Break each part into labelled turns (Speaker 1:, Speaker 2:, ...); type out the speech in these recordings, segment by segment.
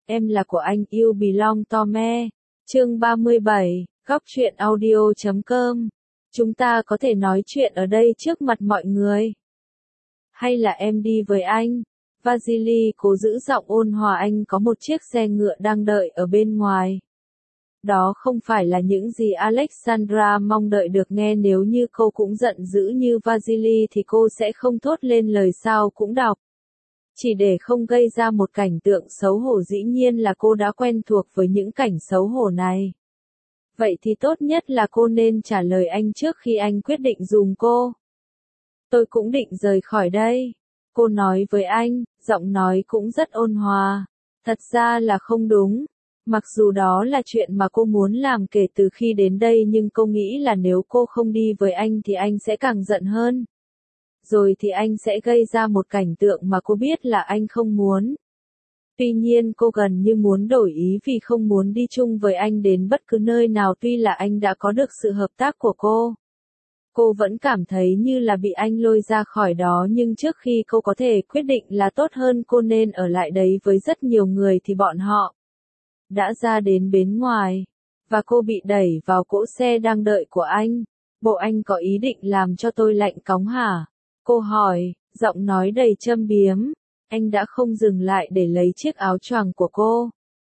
Speaker 1: Em là của anh, you belong to me. Chương 37, góc truyện audio.com. Chúng ta có thể nói chuyện ở đây trước mặt mọi người. Hay là em đi với anh? Vasily cố giữ giọng ôn hòa, anh có một chiếc xe ngựa đang đợi ở bên ngoài. Đó không phải là những gì Alexandra mong đợi được nghe. Nếu như cô cũng giận dữ như Vasily thì cô sẽ không thốt lên lời sao cũng đọc. Chỉ để không gây ra một cảnh tượng xấu hổ, dĩ nhiên là cô đã quen thuộc với những cảnh xấu hổ này. Vậy thì tốt nhất là cô nên trả lời anh trước khi anh quyết định giùm cô. Tôi cũng định rời khỏi đây. Cô nói với anh, giọng nói cũng rất ôn hòa. Thật ra là không đúng. Mặc dù đó là chuyện mà cô muốn làm kể từ khi đến đây, nhưng cô nghĩ là nếu cô không đi với anh thì anh sẽ càng giận hơn. Rồi thì anh sẽ gây ra một cảnh tượng mà cô biết là anh không muốn. Tuy nhiên cô gần như muốn đổi ý vì không muốn đi chung với anh đến bất cứ nơi nào, tuy là anh đã có được sự hợp tác của cô. Cô vẫn cảm thấy như là bị anh lôi ra khỏi đó, nhưng trước khi cô có thể quyết định là tốt hơn cô nên ở lại đấy với rất nhiều người thì bọn họ đã ra đến bến ngoài. Và cô bị đẩy vào cỗ xe đang đợi của anh. Bộ anh có ý định làm cho tôi lạnh cóng hả? Cô hỏi, giọng nói đầy châm biếm. Anh đã không dừng lại để lấy chiếc áo choàng của cô.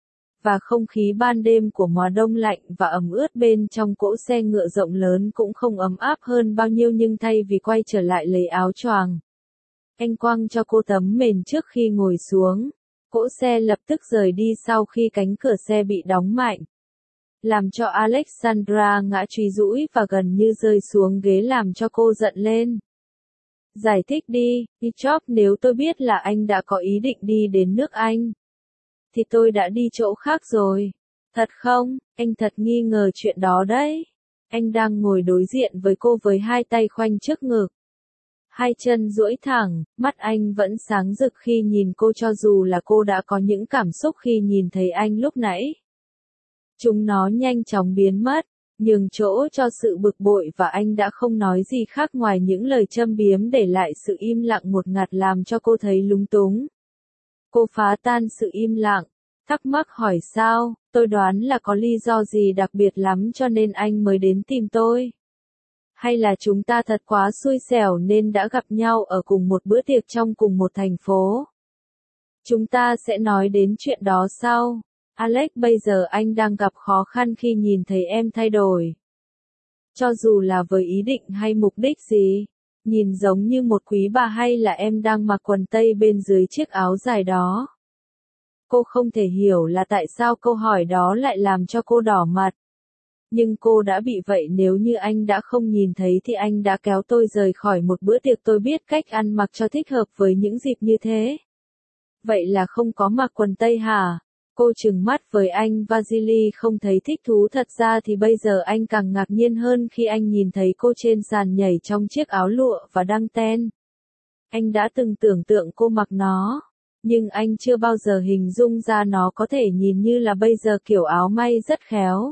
Speaker 1: Và không khí ban đêm của mùa đông lạnh và ẩm ướt bên trong cỗ xe ngựa rộng lớn cũng không ấm áp hơn bao nhiêu, nhưng thay vì quay trở lại lấy áo choàng, anh quăng cho cô tấm mền trước khi ngồi xuống. Cỗ xe lập tức rời đi sau khi cánh cửa xe bị đóng mạnh, làm cho Alexandra ngã truy rũi và gần như rơi xuống ghế, làm cho cô giận lên. Giải thích đi, Ichop, nếu tôi biết là anh đã có ý định đi đến nước Anh, thì tôi đã đi chỗ khác rồi. Thật không? Anh thật nghi ngờ chuyện đó đấy. Anh đang ngồi đối diện với cô với hai tay khoanh trước ngực, hai chân duỗi thẳng, mắt anh vẫn sáng rực khi nhìn cô, cho dù là cô đã có những cảm xúc khi nhìn thấy anh lúc nãy. Chúng nó nhanh chóng biến mất, nhường chỗ cho sự bực bội, và anh đã không nói gì khác ngoài những lời châm biếm, để lại sự im lặng một ngặt làm cho cô thấy lúng túng. Cô phá tan sự im lặng, thắc mắc hỏi sao, tôi đoán là có lý do gì đặc biệt lắm cho nên anh mới đến tìm tôi. Hay là chúng ta thật quá xui xẻo nên đã gặp nhau ở cùng một bữa tiệc trong cùng một thành phố. Chúng ta sẽ nói đến chuyện đó sau. Alex, bây giờ anh đang gặp khó khăn khi nhìn thấy em thay đổi. Cho dù là với ý định hay mục đích gì, nhìn giống như một quý bà, hay là em đang mặc quần tây bên dưới chiếc áo dài đó. Cô không thể hiểu là tại sao câu hỏi đó lại làm cho cô đỏ mặt. Nhưng cô đã bị vậy. Nếu như anh đã không nhìn thấy thì anh đã kéo tôi rời khỏi một bữa tiệc. Tôi biết cách ăn mặc cho thích hợp với những dịp như thế. Vậy là không có mặc quần tây hả? Cô trừng mắt với anh. Vasily không thấy thích thú. Thật ra thì bây giờ anh càng ngạc nhiên hơn khi anh nhìn thấy cô trên sàn nhảy trong chiếc áo lụa và đăng ten. Anh đã từng tưởng tượng cô mặc nó, nhưng anh chưa bao giờ hình dung ra nó có thể nhìn như là bây giờ. Kiểu áo may rất khéo,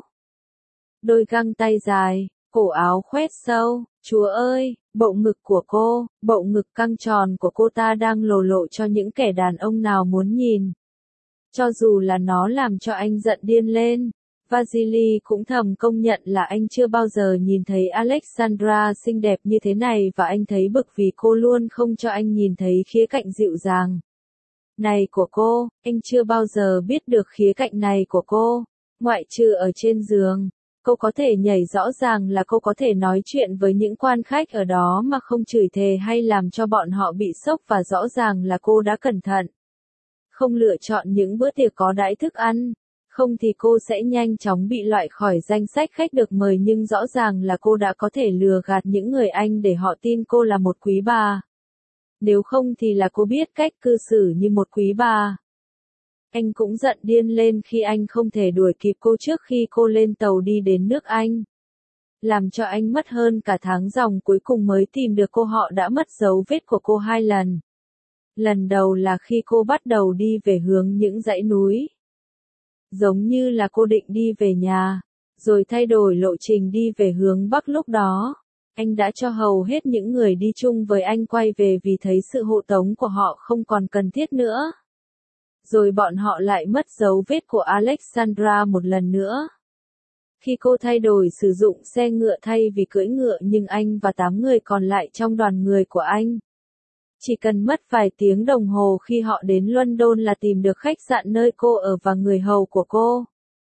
Speaker 1: đôi găng tay dài, cổ áo khoét sâu. Chúa ơi, bộ ngực của cô, bộ ngực căng tròn của cô ta đang lồ lộ cho những kẻ đàn ông nào muốn nhìn. Cho dù là nó làm cho anh giận điên lên. Vasily cũng thầm công nhận là anh chưa bao giờ nhìn thấy Alexandra xinh đẹp như thế này, và anh thấy bực vì cô luôn không cho anh nhìn thấy khía cạnh dịu dàng này của cô. Anh chưa bao giờ biết được khía cạnh này của cô, ngoại trừ ở trên giường. Cô có thể nhảy, rõ ràng là cô có thể nói chuyện với những quan khách ở đó mà không chửi thề hay làm cho bọn họ bị sốc, và rõ ràng là cô đã cẩn thận, không lựa chọn những bữa tiệc có đãi thức ăn. Không thì cô sẽ nhanh chóng bị loại khỏi danh sách khách được mời, nhưng rõ ràng là cô đã có thể lừa gạt những người Anh để họ tin cô là một quý bà. Nếu không thì là cô biết cách cư xử như một quý bà. Anh cũng giận điên lên khi anh không thể đuổi kịp cô trước khi cô lên tàu đi đến nước Anh. Làm cho anh mất hơn cả tháng ròng cuối cùng mới tìm được cô. Họ đã mất dấu vết của cô 2 lần. Lần đầu là khi cô bắt đầu đi về hướng những dãy núi, giống như là cô định đi về nhà, rồi thay đổi lộ trình đi về hướng Bắc. Lúc đó, anh đã cho hầu hết những người đi chung với anh quay về vì thấy sự hộ tống của họ không còn cần thiết nữa. Rồi bọn họ lại mất dấu vết của Alexandra một lần nữa. Khi cô thay đổi sử dụng xe ngựa thay vì cưỡi ngựa nhưng anh và 8 người còn lại trong đoàn người của anh. Chỉ cần mất vài tiếng đồng hồ khi họ đến London là tìm được khách sạn nơi cô ở và người hầu của cô.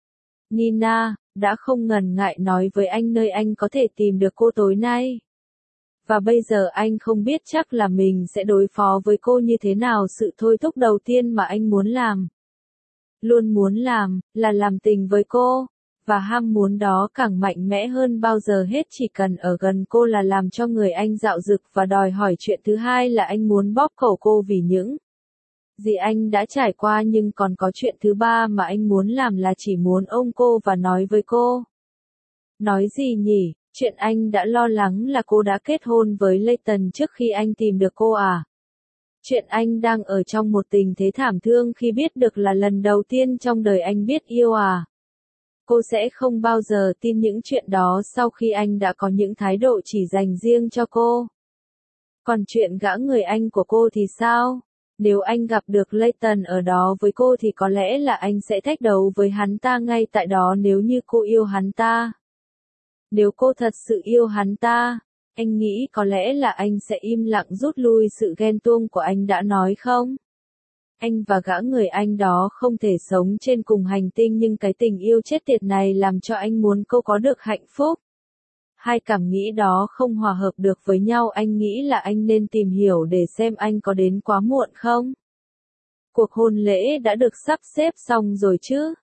Speaker 1: Nina đã không ngần ngại nói với anh nơi anh có thể tìm được cô tối nay. Và bây giờ anh không biết chắc là mình sẽ đối phó với cô như thế nào. Sự thôi thúc đầu tiên mà anh muốn làm, luôn muốn làm, là làm tình với cô. Và ham muốn đó càng mạnh mẽ hơn bao giờ hết. Chỉ cần ở gần cô là làm cho người anh dạo dực và đòi hỏi. Chuyện thứ hai là anh muốn bóp cổ cô vì những gì anh đã trải qua, nhưng còn có chuyện thứ ba mà anh muốn làm là chỉ muốn ôm cô và nói với cô. Nói gì nhỉ? Chuyện anh đã lo lắng là cô đã kết hôn với Leighton trước khi anh tìm được cô à? Chuyện anh đang ở trong một tình thế thảm thương khi biết được là lần đầu tiên trong đời anh biết yêu à? Cô sẽ không bao giờ tin những chuyện đó sau khi anh đã có những thái độ chỉ dành riêng cho cô. Còn chuyện gã người anh của cô thì sao? Nếu anh gặp được Leighton ở đó với cô thì có lẽ là anh sẽ thách đấu với hắn ta ngay tại đó nếu như cô yêu hắn ta. Nếu cô thật sự yêu hắn ta, anh nghĩ có lẽ là anh sẽ im lặng rút lui sự ghen tuông của anh đã nói không? Anh và gã người anh đó không thể sống trên cùng hành tinh nhưng cái tình yêu chết tiệt này làm cho anh muốn cô có được hạnh phúc. Hai cảm nghĩ đó không hòa hợp được với nhau. Anh nghĩ là anh nên tìm hiểu để xem anh có đến quá muộn không? Cuộc hôn lễ đã được sắp xếp xong rồi chứ?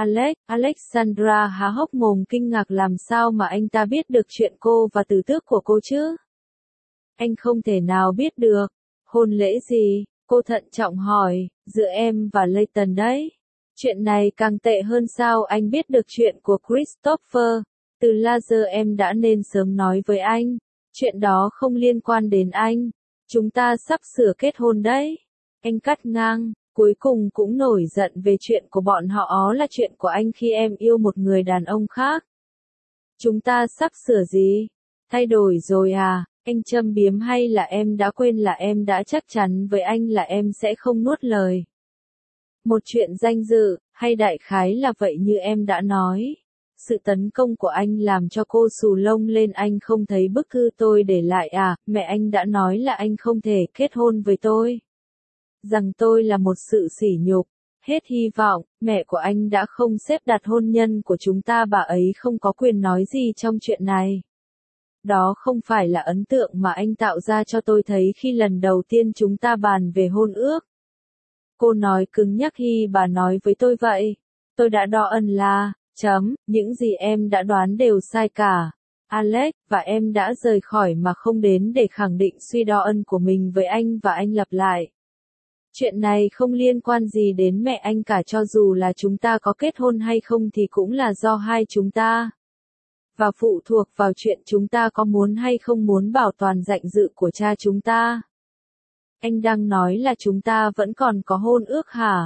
Speaker 1: Alexandra há hốc mồm kinh ngạc. Làm sao mà anh ta biết được chuyện cô và tử tước của cô chứ? Anh không thể nào biết được. Hôn lễ gì? Cô thận trọng hỏi, giữa em và Leighton đấy. Chuyện này càng tệ hơn sao anh biết được chuyện của Christopher? Từ laser em đã nên sớm nói với anh. Chuyện đó không liên quan đến anh. Chúng ta sắp sửa kết hôn đấy. Anh cắt ngang, cuối cùng cũng nổi giận về chuyện của bọn họ. Ó là chuyện của anh khi em yêu một người đàn ông khác. Chúng ta sắp sửa gì? Thay đổi rồi à? Anh châm biếm hay là em đã quên là em đã chắc chắn với anh là em sẽ không nuốt lời? Một chuyện danh dự, hay đại khái là vậy như em đã nói. Sự tấn công của anh làm cho cô xù lông lên. Anh không thấy bức thư tôi để lại à? Mẹ anh đã nói là anh không thể kết hôn với tôi. Rằng tôi là một sự sỉ nhục. Hết hy vọng, mẹ của anh đã không xếp đặt hôn nhân của chúng ta. Bà ấy không có quyền nói gì trong chuyện này. Đó không phải là ấn tượng mà anh tạo ra cho tôi thấy khi lần đầu tiên chúng ta bàn về hôn ước. Cô nói cứng nhắc. Bà nói với tôi vậy. Tôi đã đo ân là, những gì em đã đoán đều sai cả. Alex, và em đã rời khỏi mà không đến để khẳng định suy đo ân của mình với anh. Và anh lặp lại. Chuyện này không liên quan gì đến mẹ anh cả. Cho dù là chúng ta có kết hôn hay không thì cũng là do hai chúng ta. Và phụ thuộc vào chuyện chúng ta có muốn hay không muốn bảo toàn danh dự của cha chúng ta. Anh đang nói là chúng ta vẫn còn có hôn ước hả?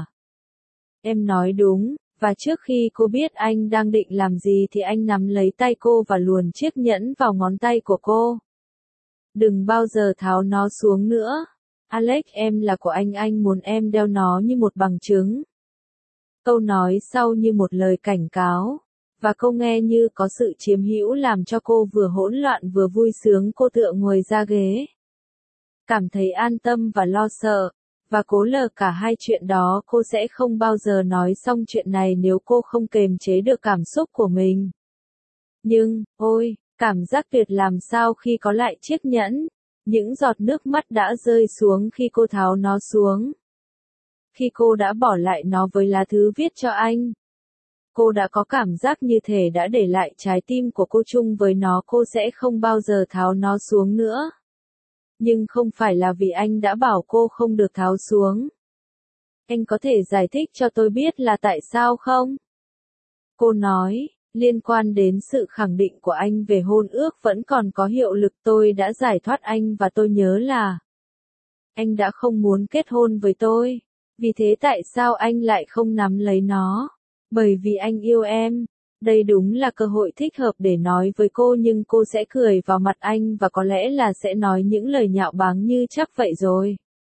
Speaker 1: Em nói đúng, và trước khi cô biết anh đang định làm gì thì anh nắm lấy tay cô và luồn chiếc nhẫn vào ngón tay của cô. Đừng bao giờ tháo nó xuống nữa. Alex, em là của anh muốn em đeo nó như một bằng chứng. Câu nói sau như một lời cảnh cáo. Và câu nghe như có sự chiếm hữu làm cho cô vừa hỗn loạn vừa vui sướng. Cô tựa ngồi ra ghế. Cảm thấy an tâm và lo sợ. Và cố lờ cả hai chuyện đó. Cô sẽ không bao giờ nói xong chuyện này nếu cô không kềm chế được cảm xúc của mình. Nhưng, ôi, cảm giác tuyệt làm sao khi có lại chiếc nhẫn. Những giọt nước mắt đã rơi xuống khi cô tháo nó xuống. Khi cô đã bỏ lại nó với lá thư viết cho anh. Cô đã có cảm giác như thể đã để lại trái tim của cô chung với nó. Cô sẽ không bao giờ tháo nó xuống nữa. Nhưng không phải là vì anh đã bảo cô không được tháo xuống. Anh có thể giải thích cho tôi biết là tại sao không? Cô nói, liên quan đến sự khẳng định của anh về hôn ước vẫn còn có hiệu lực. Tôi đã giải thoát anh và tôi nhớ là anh đã không muốn kết hôn với tôi. Vì thế tại sao anh lại không nắm lấy nó? Bởi vì anh yêu em. Đây đúng là cơ hội thích hợp để nói với cô, nhưng cô sẽ cười vào mặt anh và có lẽ là sẽ nói những lời nhạo báng như chắc vậy rồi.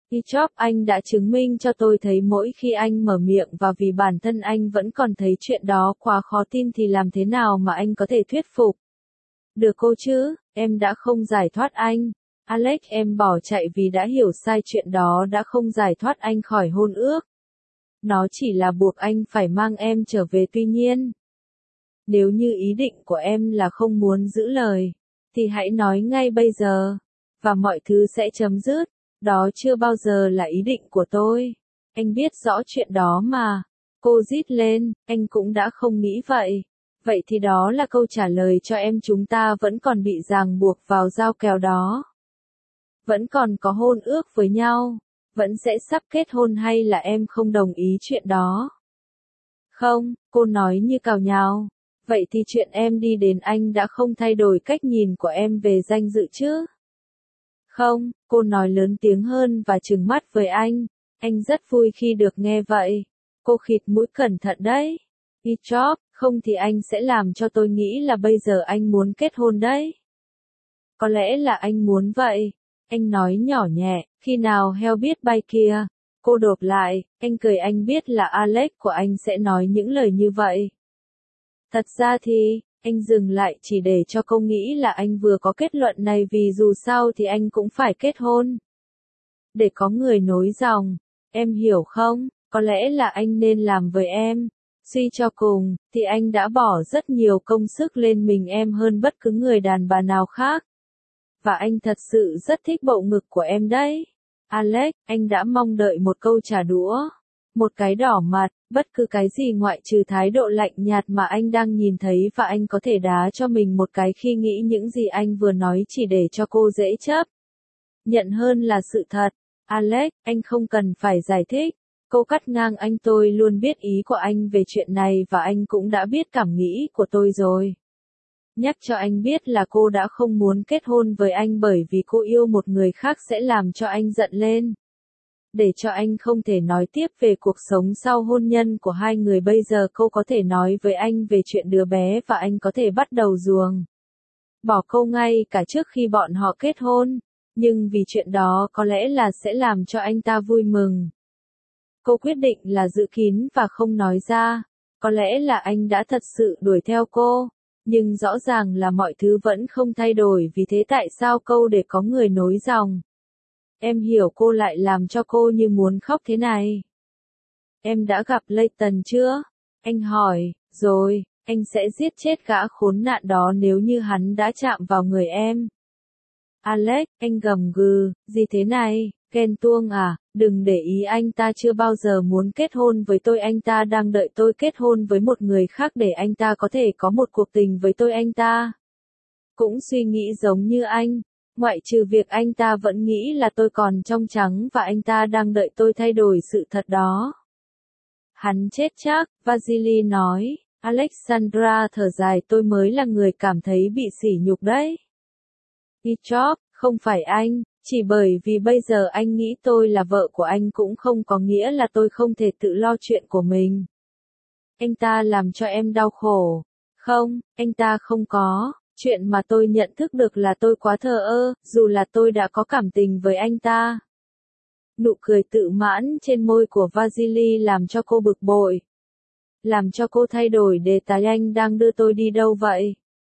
Speaker 1: Job, anh đã chứng minh cho tôi thấy mỗi khi anh mở miệng và vì bản thân anh vẫn còn thấy chuyện đó quá khó tin thì làm thế nào mà anh có thể thuyết phục được cô chứ, em đã không giải thoát anh. Alex, em bỏ chạy vì đã hiểu sai, chuyện đó đã không giải thoát anh khỏi hôn ước. Nó chỉ là buộc anh phải mang em trở về, tuy nhiên. Nếu như ý định của em là không muốn giữ lời, thì hãy nói ngay bây giờ, và mọi thứ sẽ chấm dứt. Đó chưa bao giờ là ý định của tôi. Anh biết rõ chuyện đó mà. Cô rít lên, anh cũng đã không nghĩ vậy. Vậy thì đó là câu trả lời cho em, chúng ta vẫn còn bị ràng buộc vào giao kèo đó. Vẫn còn có hôn ước với nhau. Vẫn sẽ sắp kết hôn, hay là em không đồng ý chuyện đó? Không, cô nói như cào nhào. Vậy thì chuyện em đi đến anh đã không thay đổi cách nhìn của em về danh dự chứ? Không, cô nói lớn tiếng hơn và trừng mắt với anh. Anh rất vui khi được nghe vậy. Cô khịt mũi, cẩn thận đấy. Job, không thì anh sẽ làm cho tôi nghĩ là bây giờ anh muốn kết hôn đấy. Có lẽ là anh muốn vậy. Anh nói nhỏ nhẹ, khi nào heo biết bay kia. Cô đột lại, anh cười, anh biết là Alex của anh sẽ nói những lời như vậy. Thật ra thì, anh dừng lại chỉ để cho cô nghĩ là anh vừa có kết luận này, vì dù sao thì anh cũng phải kết hôn. Để có người nối dòng, em hiểu không? Có lẽ là anh nên làm với em. Suy cho cùng, thì anh đã bỏ rất nhiều công sức lên mình em hơn bất cứ người đàn bà nào khác. Và anh thật sự rất thích bộ ngực của em đấy. Alex, anh đã mong đợi một câu trả đũa. Một cái đỏ mặt, bất cứ cái gì ngoại trừ thái độ lạnh nhạt mà anh đang nhìn thấy, và anh có thể đá cho mình một cái khi nghĩ những gì anh vừa nói chỉ để cho cô dễ chấp nhận hơn là sự thật. Alex, anh không cần phải giải thích. Cô cắt ngang anh, tôi luôn biết ý của anh về chuyện này và anh cũng đã biết cảm nghĩ của tôi rồi. Nhắc cho anh biết là cô đã không muốn kết hôn với anh bởi vì cô yêu một người khác sẽ làm cho anh giận lên. Để cho anh không thể nói tiếp về cuộc sống sau hôn nhân của hai người, bây giờ cô có thể nói với anh về chuyện đứa bé và anh có thể bắt đầu ruồng bỏ cô ngay cả trước khi bọn họ kết hôn. Nhưng vì chuyện đó có lẽ là sẽ làm cho anh ta vui mừng. Cô quyết định là giữ kín và không nói ra. Có lẽ là anh đã thật sự đuổi theo cô. Nhưng rõ ràng là mọi thứ vẫn không thay đổi, vì thế tại sao câu để có người nối dòng? Em hiểu cô lại làm cho cô như muốn khóc thế này. Em đã gặp Layton chưa? Anh hỏi, rồi, anh sẽ giết chết gã khốn nạn đó nếu như hắn đã chạm vào người em. Alex, anh gầm gừ, gì thế này, ghen tuông à, đừng để ý, anh ta chưa bao giờ muốn kết hôn với tôi, anh ta đang đợi tôi kết hôn với một người khác để anh ta có thể có một cuộc tình với tôi. Anh ta cũng suy nghĩ giống như anh, ngoại trừ việc anh ta vẫn nghĩ là tôi còn trong trắng và anh ta đang đợi tôi thay đổi sự thật đó. Hắn chết chắc, Vasily nói. Alexandra thở dài, tôi mới là người cảm thấy bị sỉ nhục đấy. Job, không phải anh, chỉ bởi vì bây giờ anh nghĩ tôi là vợ của anh cũng không có nghĩa là tôi không thể tự lo chuyện của mình. Anh ta làm cho em đau khổ. Không, anh ta không có. Chuyện mà tôi nhận thức được là tôi quá thờ ơ, dù là tôi đã có cảm tình với anh ta. Nụ cười tự mãn trên môi của Vasily làm cho cô bực bội. Làm cho cô thay đổi đề tài, anh đang đưa tôi đi đâu vậy?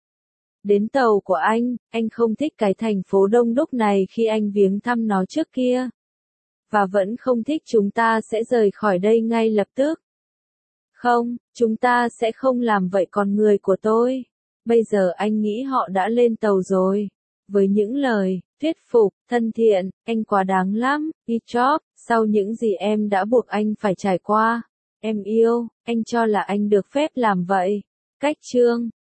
Speaker 1: Đến tàu của anh không thích cái thành phố đông đúc này khi anh viếng thăm nó trước kia. Và vẫn không thích chúng ta sẽ rời khỏi đây ngay lập tức. Không, chúng ta sẽ không làm vậy, con người của tôi. Bây giờ anh nghĩ họ đã lên tàu rồi. Với những lời thuyết phục, thân thiện, anh quá đáng lắm, Job, sau những gì em đã buộc anh phải trải qua. Em yêu, anh cho là anh được phép làm vậy. Cách chương